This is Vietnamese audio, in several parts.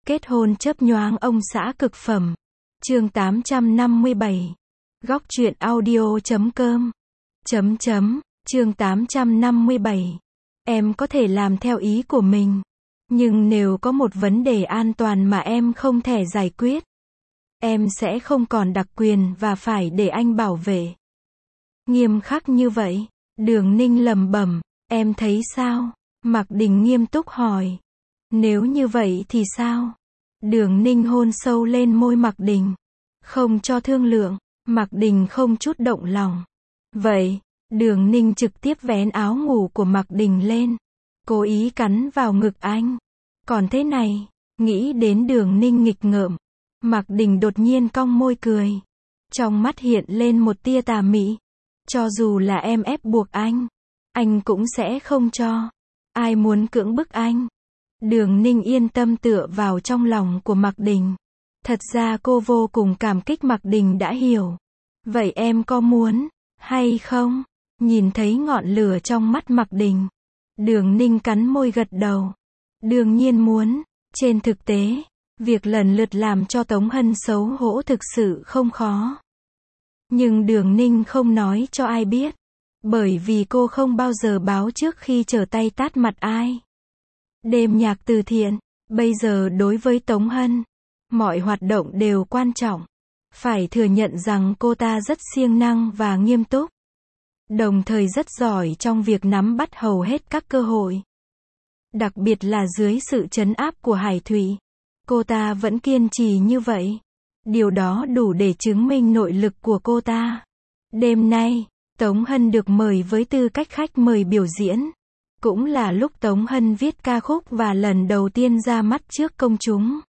Kết hôn chớp nhoáng ông xã cực phẩm. Chương 857. Góc truyện audio.com. Chương 857. Em có thể làm theo ý của mình. Nhưng nếu có một vấn đề an toàn mà em không thể giải quyết, em sẽ không còn đặc quyền và phải để anh bảo vệ. Nghiêm khắc như vậy. Đường Ninh lẩm bẩm. Em thấy sao? Mạc Đình nghiêm túc hỏi. Nếu như vậy thì sao? Đường Ninh hôn sâu lên môi Mạc Đình. Không cho thương lượng. Mạc Đình không chút động lòng. Vậy, Đường Ninh trực tiếp vén áo ngủ của Mạc Đình lên, cố ý cắn vào ngực anh. Còn thế này, nghĩ đến Đường Ninh nghịch ngợm, Mạc Đình đột nhiên cong môi cười. Trong mắt hiện lên một tia tà mị. Cho dù là em ép buộc anh cũng sẽ không cho. Ai muốn cưỡng bức anh? Đường Ninh yên tâm tựa vào trong lòng của Mạc Đình. Thật ra cô vô cùng cảm kích Mạc Đình đã hiểu. Vậy em có muốn hay không? Nhìn thấy ngọn lửa trong mắt Mạc Đình, Đường Ninh cắn môi gật đầu. Đương nhiên muốn. Trên thực tế, việc lần lượt làm cho Tống Hân xấu hổ thực sự không khó. Nhưng Đường Ninh không nói cho ai biết. Bởi vì cô không bao giờ báo trước khi trở tay tát mặt ai. Đêm nhạc từ thiện, bây giờ đối với Tống Hân, mọi hoạt động đều quan trọng. Phải thừa nhận rằng cô ta rất siêng năng và nghiêm túc. Đồng thời rất giỏi trong việc nắm bắt hầu hết các cơ hội. Đặc biệt là dưới sự trấn áp của Hải Thụy, cô ta vẫn kiên trì như vậy. Điều đó đủ để chứng minh nội lực của cô ta. Đêm nay, Tống Hân được mời với tư cách khách mời biểu diễn. Cũng là lúc Tống Hân viết ca khúc và lần đầu tiên ra mắt trước công chúng.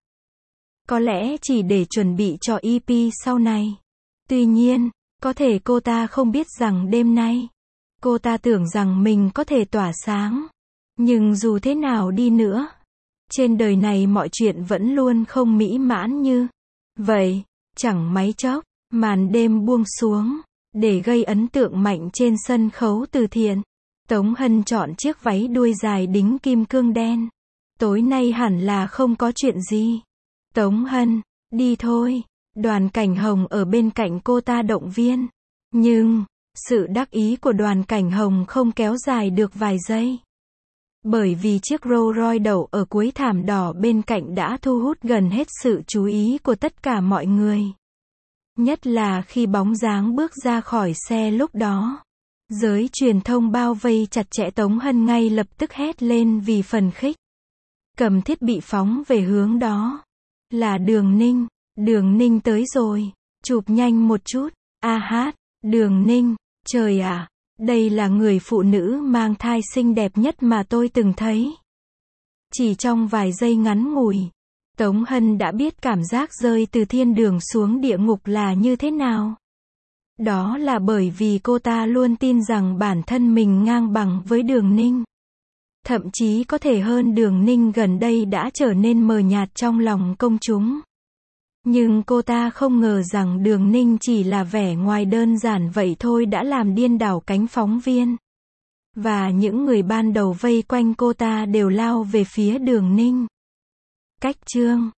Có lẽ chỉ để chuẩn bị cho EP sau này. Tuy nhiên, có thể cô ta không biết rằng đêm nay, cô ta tưởng rằng mình có thể tỏa sáng. Nhưng dù thế nào đi nữa, trên đời này mọi chuyện vẫn luôn không mỹ mãn như vậy. Chẳng mấy chốc, màn đêm buông xuống. Để gây ấn tượng mạnh trên sân khấu từ thiện, Tống Hân chọn chiếc váy đuôi dài đính kim cương đen. Tối nay hẳn là không có chuyện gì. Tống Hân, đi thôi. Đoàn Cảnh Hồng ở bên cạnh cô ta động viên. Nhưng, sự đắc ý của Đoàn Cảnh Hồng không kéo dài được vài giây. Bởi vì chiếc Rolls Royce đậu ở cuối thảm đỏ bên cạnh đã thu hút gần hết sự chú ý của tất cả mọi người. Nhất là khi bóng dáng bước ra khỏi xe lúc đó. Giới truyền thông bao vây chặt chẽ Tống Hân ngay lập tức hét lên vì phần khích. Cầm thiết bị phóng về hướng đó. Là Đường Ninh. Đường Ninh tới rồi. Chụp nhanh một chút. A hát. Đường Ninh. Trời ạ. Đây là người phụ nữ mang thai xinh đẹp nhất mà tôi từng thấy. Chỉ trong vài giây ngắn ngủi, Tống Hân đã biết cảm giác rơi từ thiên đường xuống địa ngục là như thế nào. Đó là bởi vì cô ta luôn tin rằng bản thân mình ngang bằng với Đường Ninh. Thậm chí có thể hơn Đường Ninh gần đây đã trở nên mờ nhạt trong lòng công chúng. Nhưng cô ta không ngờ rằng Đường Ninh chỉ là vẻ ngoài đơn giản vậy thôi đã làm điên đảo cánh phóng viên. Và những người ban đầu vây quanh cô ta đều lao về phía Đường Ninh. Cách chương